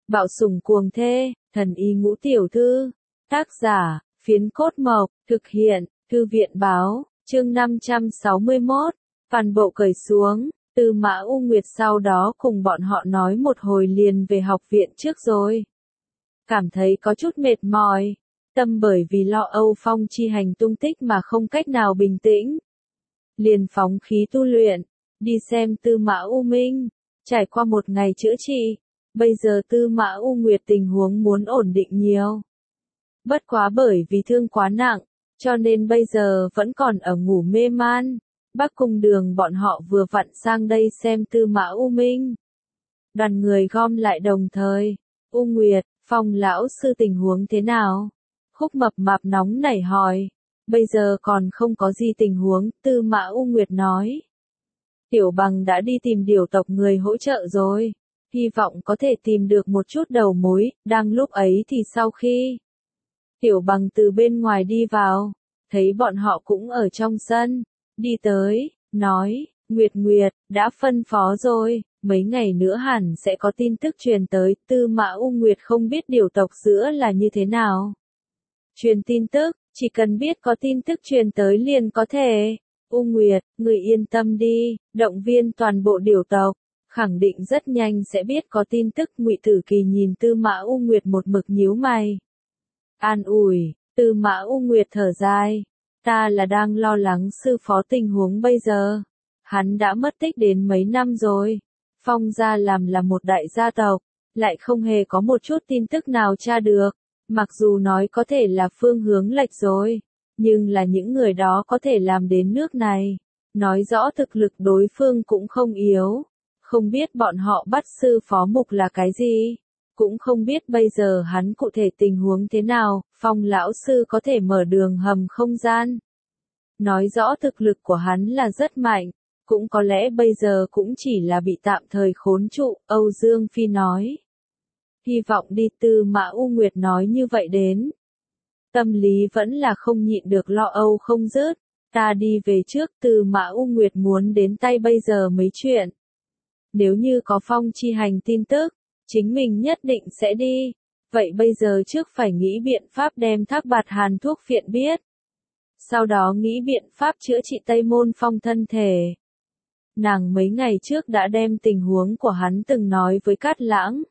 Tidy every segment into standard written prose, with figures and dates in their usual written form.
Bạo sủng cuồng thê, thần y ngũ tiểu thư. Tác giả, Phiến Cốt Mộc, thực hiện, Thư viện báo, chương 561, toàn bộ cởi xuống, Tư Mã U Nguyệt sau đó cùng bọn họ nói một hồi liền về học viện trước rồi. Cảm thấy có chút mệt mỏi, tâm bởi vì lo âu Phong Chi Hành tung tích mà không cách nào bình tĩnh. Liền phóng khí tu luyện, đi xem Tư Mã U Minh, trải qua một ngày chữa trị, bây giờ Tư Mã U Nguyệt tình huống muốn ổn định nhiều. Bất quá bởi vì thương quá nặng, cho nên bây giờ vẫn còn ở ngủ mê man. Bắc Cung Đường bọn họ vừa vặn sang đây xem Tư Mã U Minh. Đoàn người gom lại đồng thời. U Nguyệt, Phong lão sư tình huống thế nào? Khúc Mập Mạp nóng nảy hỏi. Bây giờ còn không có gì tình huống, Tư Mã U Nguyệt nói. Tiểu Bằng đã đi tìm điều tộc người hỗ trợ rồi. Hy vọng có thể tìm được một chút đầu mối, đang lúc ấy thì sau khi Tiểu Bằng từ bên ngoài đi vào, thấy bọn họ cũng ở trong sân, đi tới, nói, Nguyệt Nguyệt, đã phân phó rồi, mấy ngày nữa hẳn sẽ có tin tức truyền tới, Tư Mã U Nguyệt không biết điều tộc giữa là như thế nào. Truyền tin tức, chỉ cần biết có tin tức truyền tới liền có thể. U Nguyệt, người yên tâm đi, động viên toàn bộ điều tộc, khẳng định rất nhanh sẽ biết có tin tức. Ngụy Tử Kỳ nhìn Tư Mã U Nguyệt một mực nhíu mày. An ủi, Tư Mã U Nguyệt thở dài, ta là đang lo lắng sư phó tình huống bây giờ. Hắn đã mất tích đến mấy năm rồi. Phong gia làm là một đại gia tộc, lại không hề có một chút tin tức nào tra được. Mặc dù nói có thể là phương hướng lệch rồi, nhưng là những người đó có thể làm đến nước này. Nói rõ thực lực đối phương cũng không yếu. Không biết bọn họ bắt sư phó mục là cái gì. Cũng không biết bây giờ hắn cụ thể tình huống thế nào, Phong lão sư có thể mở đường hầm không gian. Nói rõ thực lực của hắn là rất mạnh, cũng có lẽ bây giờ cũng chỉ là bị tạm thời khốn trụ, Âu Dương Phi nói. Hy vọng đi, Tư Mã U Nguyệt nói như vậy đến. Tâm lý vẫn là không nhịn được lo âu không dứt, ta đi về trước, Tư Mã U Nguyệt muốn đến tay bây giờ mấy chuyện. Nếu như có Phong Chi Hành tin tức, chính mình nhất định sẽ đi. Vậy bây giờ trước phải nghĩ biện pháp đem Thác Bạt Hàn thuốc phiện biết. Sau đó nghĩ biện pháp chữa trị Tây Môn Phong thân thể. Nàng mấy ngày trước đã đem tình huống của hắn từng nói với Cát Lãng.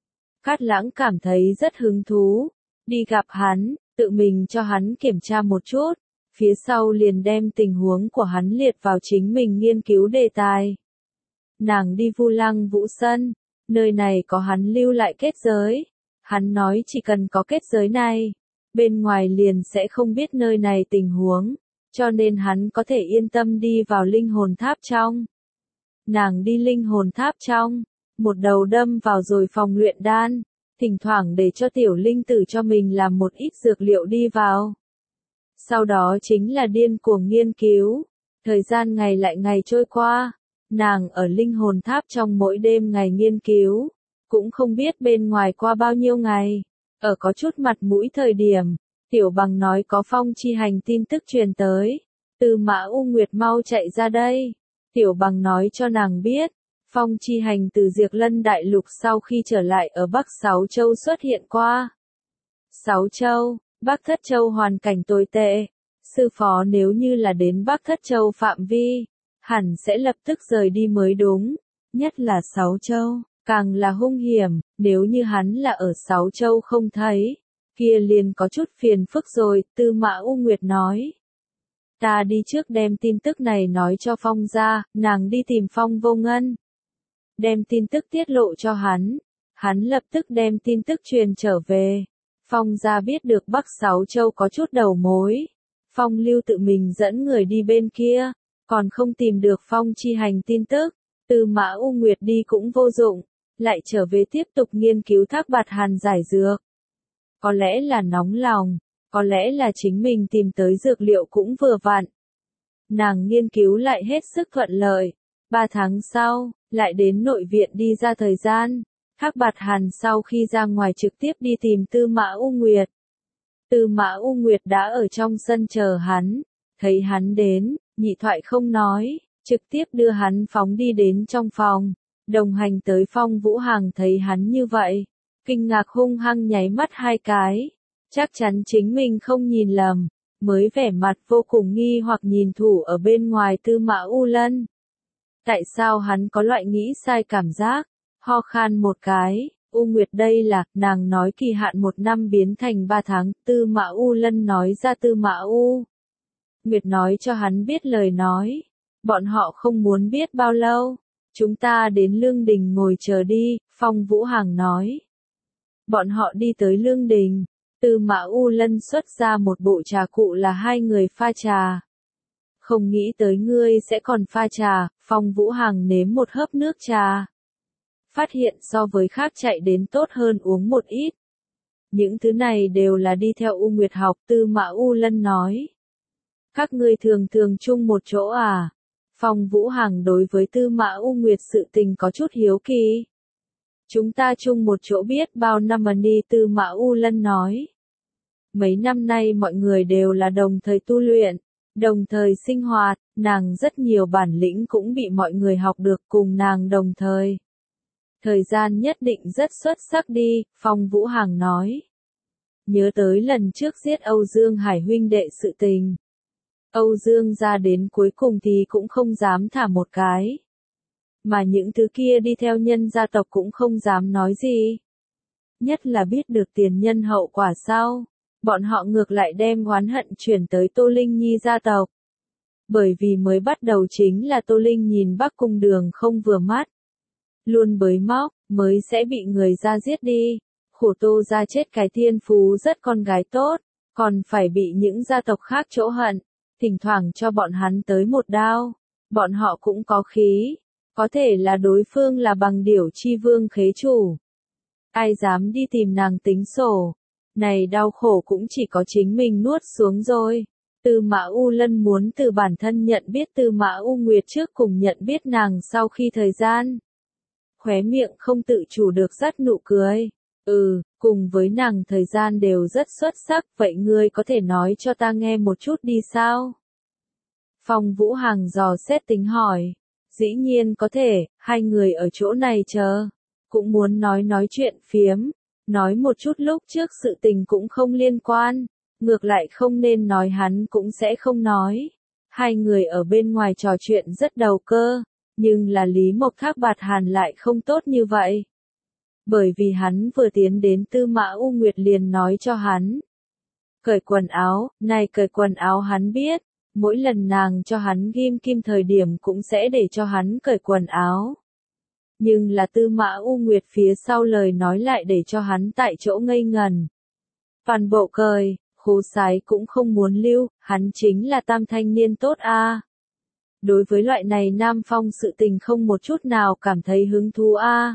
Cát Lãng cảm thấy rất hứng thú. Đi gặp hắn, tự mình cho hắn kiểm tra một chút. Phía sau liền đem tình huống của hắn liệt vào chính mình nghiên cứu đề tài. Nàng đi Vu Lăng Vũ Sân. Nơi này có hắn lưu lại kết giới. Hắn nói chỉ cần có kết giới này, bên ngoài liền sẽ không biết nơi này tình huống, cho nên hắn có thể yên tâm đi vào linh hồn tháp trong. Nàng đi linh hồn tháp trong, một đầu đâm vào rồi phòng luyện đan, thỉnh thoảng để cho tiểu linh tử cho mình làm một ít dược liệu đi vào. Sau đó chính là điên cuồng nghiên cứu, thời gian ngày lại ngày trôi qua. Nàng ở linh hồn tháp trong mỗi đêm ngày nghiên cứu, cũng không biết bên ngoài qua bao nhiêu ngày. Ở có chút mặt mũi thời điểm, Tiểu Bằng nói có Phong Chi Hành tin tức truyền tới. Tư Mã U Nguyệt mau chạy ra đây. Tiểu Bằng nói cho nàng biết, Phong Chi Hành từ Diệp Lân Đại Lục sau khi trở lại ở Bắc Sáu Châu xuất hiện qua. Sáu Châu, Bắc Thất Châu hoàn cảnh tồi tệ. Sư phó nếu như là đến Bắc Thất Châu phạm vi, hẳn sẽ lập tức rời đi mới đúng, nhất là Sáu Châu, càng là hung hiểm, nếu như hắn là ở Sáu Châu không thấy, kia liền có chút phiền phức rồi, Tư Mã U Nguyệt nói. Ta đi trước đem tin tức này nói cho Phong gia, nàng đi tìm Phong Vô Ngân. Đem tin tức tiết lộ cho hắn lập tức đem tin tức truyền trở về. Phong gia biết được Bắc Sáu Châu có chút đầu mối. Phong Lưu tự mình dẫn người đi bên kia. Còn không tìm được Phong Chi Hành tin tức, Tư Mã U Nguyệt đi cũng vô dụng, lại trở về tiếp tục nghiên cứu Thác Bạt Hàn giải dược. Có lẽ là nóng lòng, có lẽ là chính mình tìm tới dược liệu cũng vừa vặn. Nàng nghiên cứu lại hết sức thuận lợi, 3 tháng sau, lại đến nội viện đi ra thời gian. Thác Bạt Hàn sau khi ra ngoài trực tiếp đi tìm Tư Mã U Nguyệt. Tư Mã U Nguyệt đã ở trong sân chờ hắn, thấy hắn đến. Nhị thoại không nói, trực tiếp đưa hắn phóng đi đến trong phòng. Đồng hành tới Phong Vũ Hàng thấy hắn như vậy, Kinh ngạc hung hăng nháy mắt 2 cái. Chắc chắn chính mình không nhìn lầm, mới vẻ mặt vô cùng nghi hoặc nhìn thủ ở bên ngoài Tư Mã U Lân. Tại sao hắn có loại nghĩ sai cảm giác? Ho khan một cái, U Nguyệt đây là, nàng nói kỳ hạn 1 năm biến thành 3 tháng, Tư Mã U Lân nói ra Tư Mã U Nguyệt nói cho hắn biết lời nói. Bọn họ không muốn biết bao lâu. Chúng ta đến Lương Đình ngồi chờ đi, Phong Vũ Hàng nói. Bọn họ đi tới Lương Đình. Tư Mã U Lân xuất ra một bộ trà cụ là 2 người pha trà. Không nghĩ tới ngươi sẽ còn pha trà, Phong Vũ Hàng nếm một hớp nước trà. Phát hiện so với khác chạy đến tốt hơn uống một ít. Những thứ này đều là đi theo U Nguyệt học, Tư Mã U Lân nói. Các ngươi thường thường chung một chỗ à? Phong Vũ Hàng đối với Tư Mã U Nguyệt sự tình có chút hiếu kỳ. Chúng ta chung một chỗ biết bao năm mà đi, Tư Mã U Lân nói. Mấy năm nay mọi người đều là đồng thời tu luyện, đồng thời sinh hoạt, nàng rất nhiều bản lĩnh cũng bị mọi người học được cùng nàng đồng thời. Thời gian nhất định rất xuất sắc đi, Phong Vũ Hàng nói. Nhớ tới lần trước giết Âu Dương Hải huynh đệ sự tình. Âu Dương ra đến cuối cùng thì cũng không dám thả một cái. Mà những thứ kia đi theo nhân gia tộc cũng không dám nói gì. Nhất là biết được tiền nhân hậu quả sau. Bọn họ ngược lại đem oán hận chuyển tới Tô Linh Nhi gia tộc. Bởi vì mới bắt đầu chính là Tô Linh nhìn Bắc Cung Đường không vừa mắt. Luôn bới móc, mới sẽ bị người ra giết đi. Khổ Tô ra chết cái thiên phú rất con gái tốt, còn phải bị những gia tộc khác chỗ hận. Thỉnh thoảng cho bọn hắn tới một đao. Bọn họ cũng có khí. Có thể là đối phương là bằng điểu chi vương khế chủ. Ai dám đi tìm nàng tính sổ. Này đau khổ cũng chỉ có chính mình nuốt xuống rồi. Tư Mã U Lân muốn từ bản thân nhận biết Tư Mã U Nguyệt trước cùng nhận biết nàng sau khi thời gian. Khóe miệng không tự chủ được dắt nụ cười. Cùng với nàng thời gian đều rất xuất sắc, vậy ngươi có thể nói cho ta nghe một chút đi sao? Phong Vũ Hàng dò xét tính hỏi. Dĩ nhiên có thể, 2 người ở chỗ này chờ. Cũng muốn nói chuyện phiếm. Nói một chút lúc trước sự tình cũng không liên quan. Ngược lại không nên nói hắn cũng sẽ không nói. 2 người ở bên ngoài trò chuyện rất đầu cơ. Nhưng là Lý Mộc Thác Bạt Hàn lại không tốt như vậy. Bởi vì hắn vừa tiến đến Tư Mã U Nguyệt liền nói cho hắn. Cởi quần áo, này cởi quần áo hắn biết. Mỗi lần nàng cho hắn ghim kim thời điểm cũng sẽ để cho hắn cởi quần áo. Nhưng là Tư Mã U Nguyệt phía sau lời nói lại để cho hắn tại chỗ ngây ngần. Toàn bộ cởi, khố sái cũng không muốn lưu, hắn chính là tam thanh niên tốt a. Đối với loại này Nam Phong sự tình không một chút nào cảm thấy hứng thú a.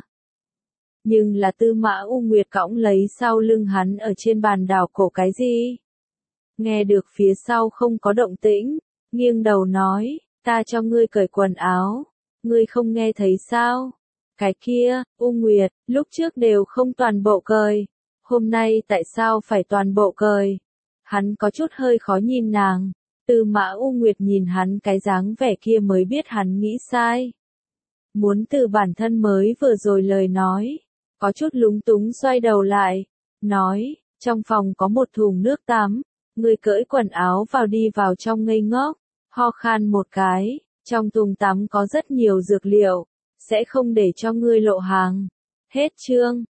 Nhưng là Tư Mã U Nguyệt cõng lấy sau lưng hắn ở trên bàn đảo cổ cái gì? Nghe được phía sau không có động tĩnh, nghiêng đầu nói, ta cho ngươi cởi quần áo, ngươi không nghe thấy sao? Cái kia, U Nguyệt, lúc trước đều không toàn bộ cởi, hôm nay tại sao phải toàn bộ cởi? Hắn có chút hơi khó nhìn nàng, Tư Mã U Nguyệt nhìn hắn cái dáng vẻ kia mới biết hắn nghĩ sai. Muốn từ bản thân mới vừa rồi lời nói, có chút lúng túng xoay đầu lại, nói, trong phòng có một thùng nước tắm. Ngươi cởi quần áo vào đi vào trong ngây ngốc, ho khan một cái, trong thùng tắm có rất nhiều dược liệu, sẽ không để cho ngươi lộ hàng. Hết chương.